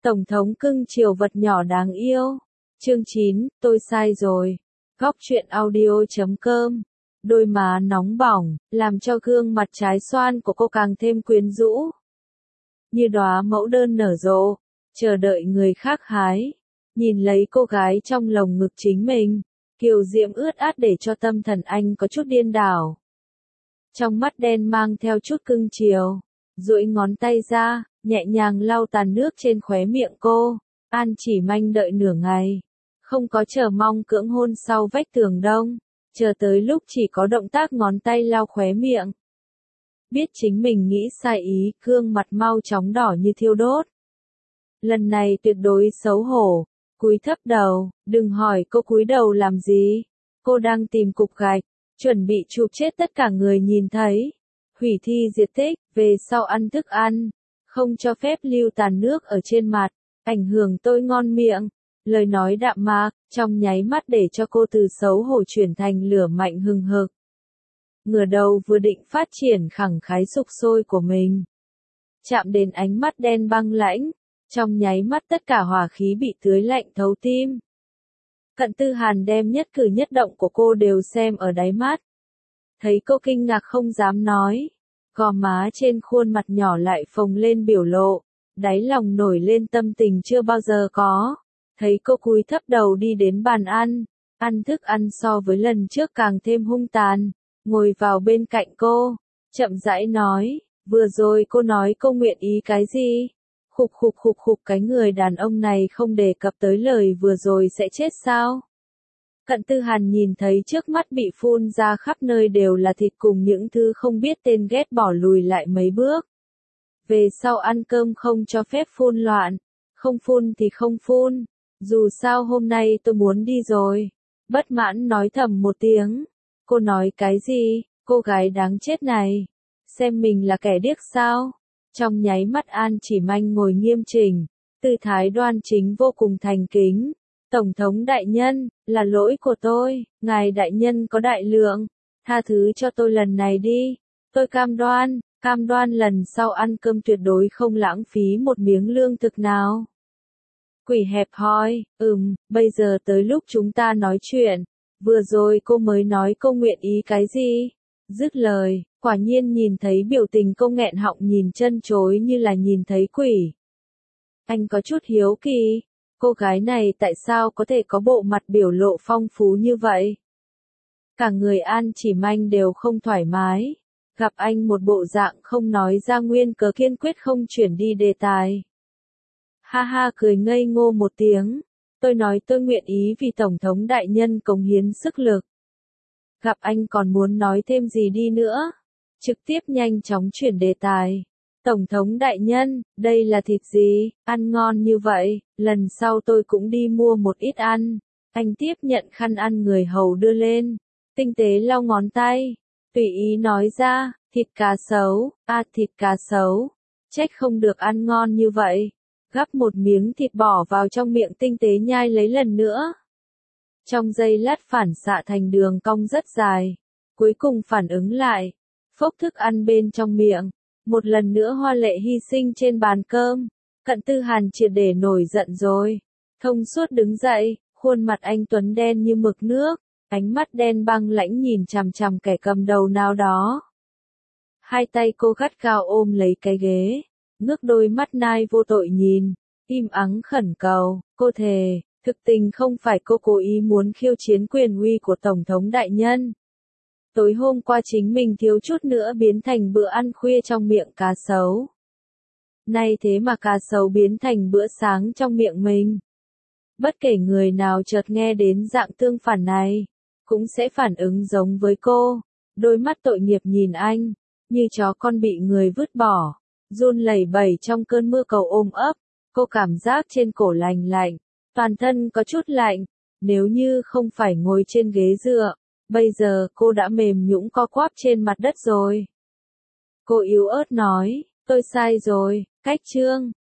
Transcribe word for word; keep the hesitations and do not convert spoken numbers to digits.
Tổng thống cưng chiều vật nhỏ đáng yêu. Chương chín, tôi sai rồi. Góc truyện audio chấm com. Đôi má nóng bỏng, làm cho gương mặt trái xoan của cô càng thêm quyến rũ. Như đóa mẫu đơn nở rộ, chờ đợi người khác hái. Nhìn lấy cô gái trong lồng ngực chính mình, kiều diễm ướt át để cho tâm thần anh có chút điên đảo. Trong mắt đen mang theo chút cưng chiều, duỗi ngón tay ra, nhẹ nhàng lau tàn nước trên khóe miệng cô. An Chỉ Manh đợi nửa ngày, không có chờ mong cưỡng hôn sau vách tường đông, chờ tới lúc chỉ có động tác ngón tay lau khóe miệng. Biết chính mình nghĩ sai ý, gương mặt mau chóng đỏ như thiêu đốt. Lần này tuyệt đối xấu hổ, cúi thấp đầu, đừng hỏi cô cúi đầu làm gì. Cô đang tìm cục gạch, chuẩn bị chụp chết tất cả người nhìn thấy. Hủy thi diệt tích, về sau ăn thức ăn, không cho phép lưu tàn nước ở trên mặt, ảnh hưởng tôi ngon miệng. Lời nói đạm mạc, trong nháy mắt để cho cô từ xấu hổ chuyển thành lửa mạnh hừng hực. Ngửa đầu vừa định phát triển khẳng khái sục sôi của mình. Chạm đến ánh mắt đen băng lãnh, trong nháy mắt tất cả hỏa khí bị tưới lạnh thấu tim. Cận Tư Hàn đem nhất cử nhất động của cô đều xem ở đáy mắt. Thấy cô kinh ngạc không dám nói, gò má trên khuôn mặt nhỏ lại phồng lên biểu lộ, đáy lòng nổi lên tâm tình chưa bao giờ có. Thấy cô cúi thấp đầu đi đến bàn ăn, ăn thức ăn so với lần trước càng thêm hung tàn, ngồi vào bên cạnh cô, chậm rãi nói, vừa rồi cô nói cô nguyện ý cái gì? Khục khục khục khục, cái người đàn ông này không đề cập tới lời vừa rồi sẽ chết sao? Cận Tư Hàn nhìn thấy trước mắt bị phun ra khắp nơi đều là thịt cùng những thứ không biết tên, ghét bỏ lùi lại mấy bước. Về sau ăn cơm không cho phép phun loạn, không phun thì không phun, dù sao hôm nay tôi muốn đi rồi. Bất mãn nói thầm một tiếng. Cô nói cái gì, cô gái đáng chết này? Xem mình là kẻ điếc sao? Trong nháy mắt An Chỉ Manh ngồi nghiêm chỉnh, tư thái đoan chính vô cùng thành kính. Tổng thống đại nhân, là lỗi của tôi, ngài đại nhân có đại lượng, tha thứ cho tôi lần này đi. Tôi cam đoan, cam đoan lần sau ăn cơm tuyệt đối không lãng phí một miếng lương thực nào. Quỷ hẹp hòi, ừm, bây giờ tới lúc chúng ta nói chuyện. Vừa rồi cô mới nói cô nguyện ý cái gì? Dứt lời, quả nhiên nhìn thấy biểu tình cô nghẹn họng nhìn chân chối như là nhìn thấy quỷ. Anh có chút hiếu kỳ, cô gái này tại sao có thể có bộ mặt biểu lộ phong phú như vậy? Cả người An Chỉ Manh đều không thoải mái, gặp anh một bộ dạng không nói ra nguyên cớ, kiên quyết không chuyển đi đề tài. Ha ha cười ngây ngô một tiếng. Tôi nói tôi nguyện ý vì Tổng thống đại nhân cống hiến sức lực. Gặp anh còn muốn nói thêm gì đi nữa? Trực tiếp nhanh chóng chuyển đề tài. Tổng thống đại nhân, đây là thịt gì? Ăn ngon như vậy, lần sau tôi cũng đi mua một ít ăn. Anh tiếp nhận khăn ăn người hầu đưa lên, tinh tế lau ngón tay, tùy ý nói ra, thịt cá sấu, à thịt cá sấu, trách không được ăn ngon như vậy. Gắp một miếng thịt bỏ vào trong miệng tinh tế nhai lấy lần nữa. Trong giây lát phản xạ thành đường cong rất dài. Cuối cùng phản ứng lại. Phốc thức ăn bên trong miệng. Một lần nữa hoa lệ hy sinh trên bàn cơm. Cận Tư Hàn triệt để nổi giận rồi. Thông suốt đứng dậy, khuôn mặt anh tuấn đen như mực nước. Ánh mắt đen băng lãnh nhìn chằm chằm kẻ cầm đầu nào đó. Hai tay cô gắt gao ôm lấy cái ghế. Ngước đôi mắt nai vô tội nhìn, im ắng khẩn cầu, cô thề, thực tình không phải cô cố ý muốn khiêu chiến quyền uy của Tổng thống đại nhân. Tối hôm qua chính mình thiếu chút nữa biến thành bữa ăn khuya trong miệng cá sấu. Nay thế mà cá sấu biến thành bữa sáng trong miệng mình. Bất kể người nào chợt nghe đến dạng tương phản này, cũng sẽ phản ứng giống với cô. Đôi mắt tội nghiệp nhìn anh, như chó con bị người vứt bỏ. Run lẩy bẩy trong cơn mưa cầu ôm ấp, cô cảm giác trên cổ lành lạnh, toàn thân có chút lạnh, nếu như không phải ngồi trên ghế dựa, bây giờ cô đã mềm nhũn co quắp trên mặt đất rồi. Cô yếu ớt nói, tôi sai rồi, cách chương.